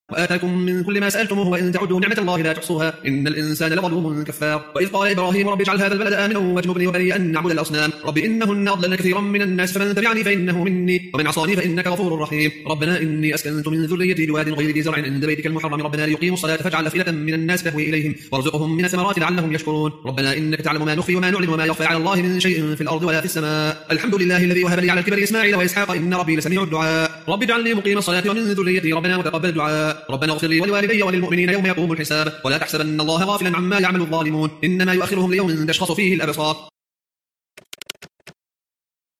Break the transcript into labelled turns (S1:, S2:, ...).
S1: وآتاكم من كل ما سألتموه وإن تعدوا نعمة الله لا تحصوها إن الإنسان لظلوم كفار. وإذ قال إبراهيم رب اجعل هذا البلد آمنا واجنبني وبني أن نعبد الأصنام رب إنهن أضللن كثيرا من الناس فمن تبعني فإنه مني ومن عصاني فإنك غفور رحيم. ربنا إني أسكنت من ذريتي بواد غير ذي زرع عند بيتك المحرم ربنا ليقيموا الصلاة فاجعل أفئدة من الناس تهوي إليهم وارزقهم من الثمرات لعلهم يشكرون. ربنا إنك تعلم ما نخفي وما نعلن وما يخفى على الله من شيء في الأرض ولا في السماء. الحمد لله الذي وهب لي على الكبر إسماعيل وإسحاق إن ربي لسميع الدعاء. رب اجعلني مقيم الصلاة ومن ذريتي ربنا وتقبل دعاء. ربنا اغفر لي ولوالدي وللمؤمنين يوم يقوم الحساب ولا تحسبن الله غافلا عما يعمل الظالمون إنما يؤخرهم ليوم تشخص فيه الأبصار.